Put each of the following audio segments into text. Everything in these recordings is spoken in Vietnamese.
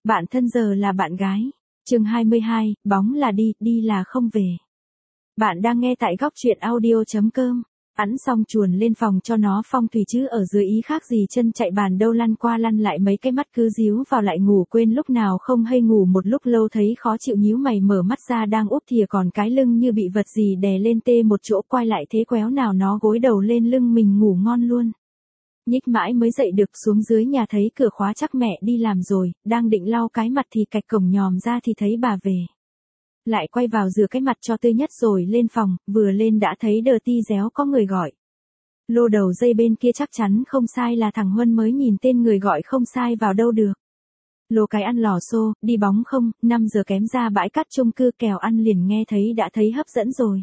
Bạn thân giờ là bạn gái. Chương 22, bóng là đi, đi là không về. Bạn đang nghe tại góc truyện audio.com. Ẵn xong chuồn lên phòng cho nó phong thủy chứ ở dưới ý khác gì chân chạy bàn đâu, lăn qua lăn lại mấy cái mắt cứ díu vào lại ngủ quên lúc nào không hay, ngủ một lúc lâu thấy khó chịu nhíu mày mở mắt ra đang úp thìa còn cái lưng như bị vật gì đè lên tê một chỗ, quay lại thế quéo nào nó gối đầu lên lưng mình ngủ ngon luôn. Nhích mãi mới dậy được, xuống dưới nhà thấy cửa khóa chắc mẹ đi làm rồi, đang định lau cái mặt thì cạch cổng nhòm ra thì thấy bà về. Lại quay vào rửa cái mặt cho tươi nhất rồi lên phòng, vừa lên đã thấy đờ ti réo có người gọi. Lô đầu dây bên kia chắc chắn không sai là thằng Huân, mới nhìn tên người gọi không sai vào đâu được. Lô cái ăn lò xô, đi bóng không, 5 giờ kém ra bãi cát chung cư kèo ăn liền nghe thấy đã thấy hấp dẫn rồi.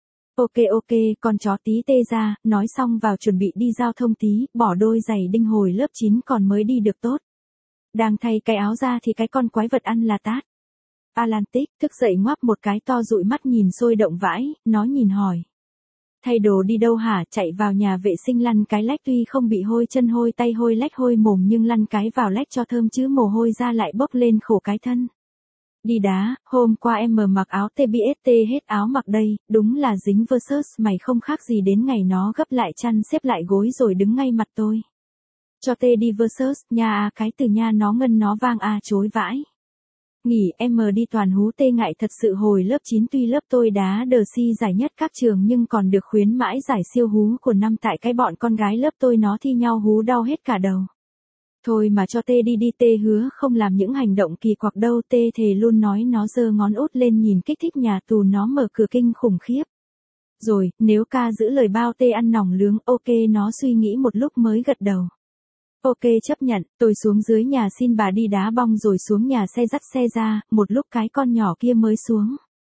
Ok, con chó tí tê ra, nói xong vào chuẩn bị đi giao thông tí, bỏ đôi giày đinh hồi lớp 9 còn mới đi được tốt. Đang thay cái áo ra thì cái con quái vật ăn là tát. Atlantic thức dậy ngoắp một cái to dụi mắt nhìn sôi động vãi, nó nhìn hỏi. Thay đồ đi đâu hả? Chạy vào nhà vệ sinh lăn cái lách, tuy không bị hôi chân hôi tay hôi lách hôi mồm nhưng lăn cái vào lách cho thơm chứ mồ hôi ra lại bốc lên khổ cái thân. Đi đá, hôm qua em mặc áo TBST hết áo mặc đây, đúng là dính versus mày không khác gì đến ngày nó gấp lại chăn xếp lại gối rồi đứng ngay mặt tôi. Cho tê đi versus, nha cái từ nha nó ngân nó vang chối vãi. Nghỉ em đi toàn hú tê ngại thật sự, hồi lớp 9 tuy lớp tôi đá đờ si giải nhất các trường nhưng còn được khuyến mãi giải siêu hú của năm tại cái bọn con gái lớp tôi nó thi nhau hú đau hết cả đầu. Thôi mà cho tê đi tê hứa không làm những hành động kỳ quặc đâu, tê thề luôn, nói nó giơ ngón út lên nhìn kích thích nhà tù nó mở cửa kinh khủng khiếp. Rồi, nếu ca giữ lời bao tê ăn nòng lướng, ok, nó suy nghĩ một lúc mới gật đầu. Ok chấp nhận, tôi xuống dưới nhà xin bà đi đá bóng rồi xuống nhà xe dắt xe ra, một lúc cái con nhỏ kia mới xuống.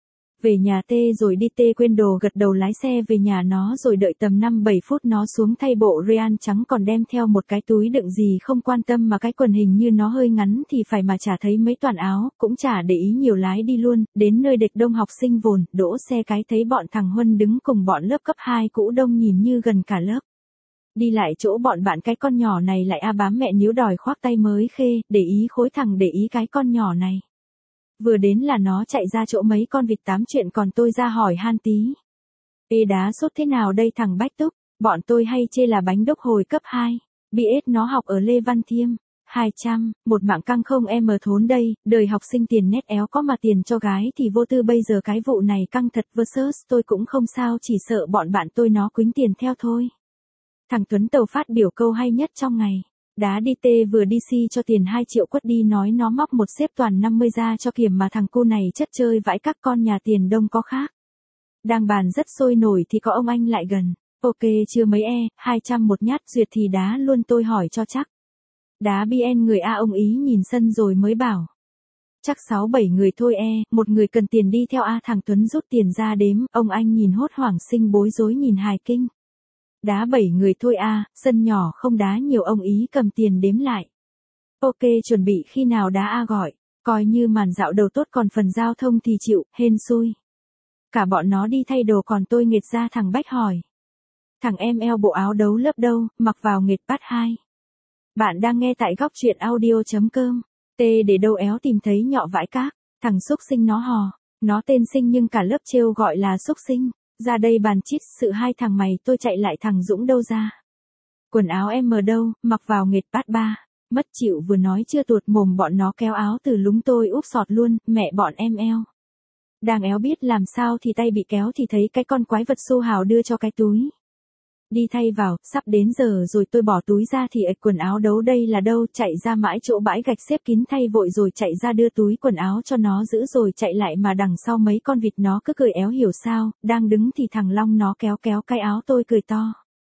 Về nhà tê rồi đi tê quên đồ gật đầu lái xe về nhà nó rồi đợi tầm 5-7 phút nó xuống thay bộ rayon trắng còn đem theo một cái túi đựng gì không quan tâm mà cái quần hình như nó hơi ngắn thì phải mà chả thấy mấy toàn áo, cũng chả để ý nhiều lái đi luôn, đến nơi địch đông học sinh vồn, đỗ xe cái thấy bọn thằng Huân đứng cùng bọn lớp cấp 2 cũ đông nhìn như gần cả lớp. Đi lại chỗ bọn bạn cái con nhỏ này lại bám mẹ níu đòi khoác tay mới khê, để ý khối thằng để ý cái con nhỏ này. Vừa đến là nó chạy ra chỗ mấy con vịt tám chuyện còn tôi ra hỏi han tí. Ê đá sốt thế nào đây thằng Bách Túc, bọn tôi hay chê là bánh đốc hồi cấp 2. BS nó học ở Lê Văn Thiêm. 200, một mạng căng không em thốn đây, đời học sinh tiền nét éo có mà tiền cho gái thì vô tư, bây giờ cái vụ này căng thật versus tôi cũng không sao, chỉ sợ bọn bạn tôi nó quýnh tiền theo thôi. Thằng Tuấn Tàu phát biểu câu hay nhất trong ngày. Đá đi tê vừa đi si cho tiền 2 triệu quất đi, nói nó móc một xếp toàn 50 ra cho kiểm mà thằng cu này chất chơi vãi các con nhà tiền đông có khác. Đang bàn rất sôi nổi thì có ông anh lại gần. Ok chưa mấy 200 một nhát duyệt thì đá luôn, tôi hỏi cho chắc. Đá BN người ông ý nhìn sân rồi mới bảo. Chắc 6-7 người thôi một người cần tiền đi theo thằng Tuấn rút tiền ra đếm, ông anh nhìn hốt hoảng sinh bối rối nhìn hài kinh. Đá 7 người thôi sân nhỏ không đá nhiều, ông ý cầm tiền đếm lại. Ok chuẩn bị khi nào đá gọi, coi như màn dạo đầu tốt còn phần giao thông thì chịu, hên xui. Cả bọn nó đi thay đồ còn tôi nghệt ra thằng Bách hỏi. Thằng em eo bộ áo đấu lớp đâu, mặc vào nghệt bắt 2. Bạn đang nghe tại góc truyện audio.com. Tê để đâu éo tìm thấy nhọ vãi các, thằng xúc sinh nó hò. Nó tên sinh nhưng cả lớp trêu gọi là xúc sinh. Ra đây bàn chít sự hai thằng mày, tôi chạy lại thằng Dũng đâu ra. Quần áo em đâu, mặc vào nghệt bát 3. Mất chịu vừa nói chưa tuột mồm bọn nó kéo áo từ lúng tôi úp sọt luôn, mẹ bọn em eo. Đang éo biết làm sao thì tay bị kéo thì thấy cái con quái vật xô hào đưa cho cái túi. Đi thay vào, sắp đến giờ rồi tôi bỏ túi ra thì quần áo đấu đây là đâu, chạy ra mãi chỗ bãi gạch xếp kín thay vội rồi chạy ra đưa túi quần áo cho nó giữ rồi chạy lại mà đằng sau mấy con vịt nó cứ cười éo hiểu sao, đang đứng thì thằng Long nó kéo cái áo tôi cười to.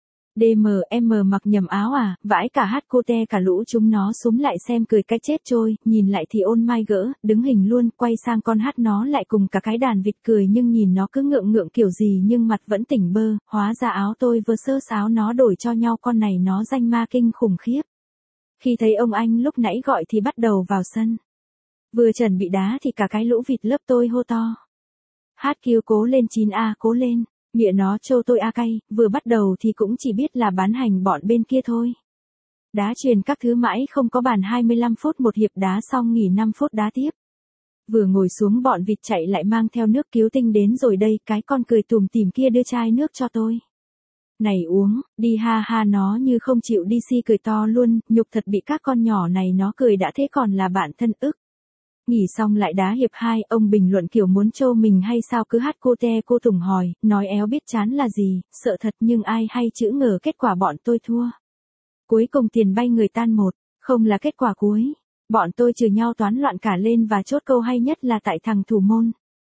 Em mặc nhầm áo vãi cả hát cô te cả lũ chúng nó súm lại xem cười cái chết trôi, nhìn lại thì ôn mai gỡ, đứng hình luôn, quay sang con hát nó lại cùng cả cái đàn vịt cười nhưng nhìn nó cứ ngượng kiểu gì nhưng mặt vẫn tỉnh bơ, hóa ra áo tôi versus áo nó đổi cho nhau, con này nó danh ma kinh khủng khiếp. Khi thấy ông anh lúc nãy gọi thì bắt đầu vào sân. Vừa chuẩn bị đá thì cả cái lũ vịt lớp tôi hô to. Hát kêu cố lên 9A cố lên. Mẹ nó trêu tôi cay, vừa bắt đầu thì cũng chỉ biết là bán hành bọn bên kia thôi. Đá chuyền các thứ mãi không có bàn 25 phút một hiệp đá xong nghỉ 5 phút đá tiếp. Vừa ngồi xuống bọn vịt chạy lại mang theo nước cứu tinh đến rồi đây, cái con cười tủm tỉm kia đưa chai nước cho tôi. Này uống, đi ha ha, nó như không chịu đi, si cười to luôn, nhục thật, bị các con nhỏ này nó cười đã thế còn là bạn thân ức. Nghỉ xong lại đá hiệp 2, ông bình luận kiểu muốn trô mình hay sao, cứ hát cô te cô tùng hỏi, nói éo biết chán là gì, sợ thật nhưng ai hay chữ ngờ kết quả bọn tôi thua. Cuối cùng tiền bay người tan một, không là kết quả cuối. Bọn tôi trừ nhau toán loạn cả lên và chốt câu hay nhất là tại thằng thủ môn.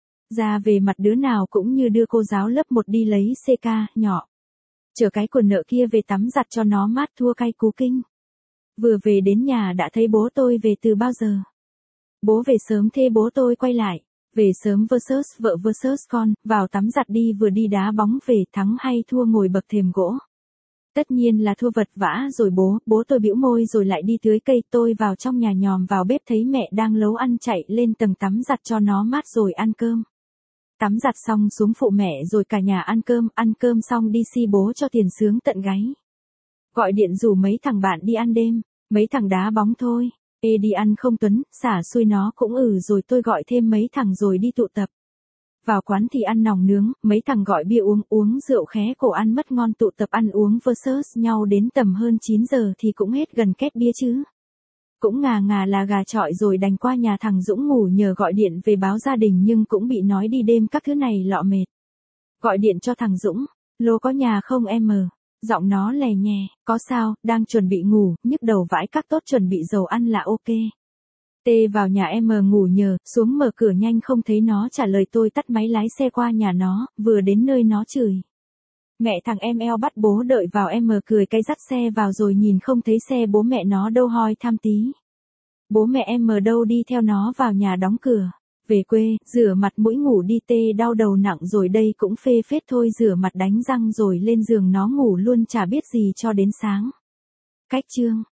Ra về mặt đứa nào cũng như đưa cô giáo lớp 1 đi lấy CK, nhỏ. Chở cái quần nợ kia về tắm giặt cho nó mát, thua cay cú kinh. Vừa về đến nhà đã thấy bố tôi về từ bao giờ. Bố về sớm thế bố tôi quay lại. Về sớm versus vợ versus con, vào tắm giặt đi, vừa đi đá bóng về, thắng hay thua ngồi bậc thềm gỗ. Tất nhiên là thua vật vã rồi bố tôi bĩu môi rồi lại đi tưới cây, tôi vào trong nhà nhòm vào bếp thấy mẹ đang nấu ăn, chạy lên tầng tắm giặt cho nó mát rồi ăn cơm. Tắm giặt xong xuống phụ mẹ rồi cả nhà ăn cơm xong đi si bố cho tiền sướng tận gáy. Gọi điện rủ mấy thằng bạn đi ăn đêm, mấy thằng đá bóng thôi, đi ăn không Tuấn, xả xui nó cũng rồi tôi gọi thêm mấy thằng rồi đi tụ tập. Vào quán thì ăn nòng nướng, mấy thằng gọi bia uống rượu khé cổ ăn mất ngon, tụ tập ăn uống versus nhau đến tầm hơn 9 giờ thì cũng hết gần két bia chứ. Cũng ngà là gà chọi rồi đành qua nhà thằng Dũng ngủ nhờ, gọi điện về báo gia đình nhưng cũng bị nói đi đêm các thứ này lọ mệt. Gọi điện cho thằng Dũng, lô có nhà không em? Giọng nó lè nhè, có sao, đang chuẩn bị ngủ, nhức đầu vãi các tốt, chuẩn bị dầu ăn là ok. Tê vào nhà em ngủ nhờ, xuống mở cửa nhanh không thấy nó trả lời, tôi tắt máy lái xe qua nhà nó, vừa đến nơi nó chửi. Mẹ thằng em eo bắt bố đợi vào, em cười cái dắt xe vào rồi nhìn không thấy xe bố mẹ nó đâu, hoi tham tí. Bố mẹ em đâu, đi theo nó vào nhà đóng cửa. Về quê, rửa mặt mũi ngủ đi, tê đau đầu nặng rồi đây cũng phê phết thôi, rửa mặt đánh răng rồi lên giường nó ngủ luôn, chả biết gì cho đến sáng. Cách chương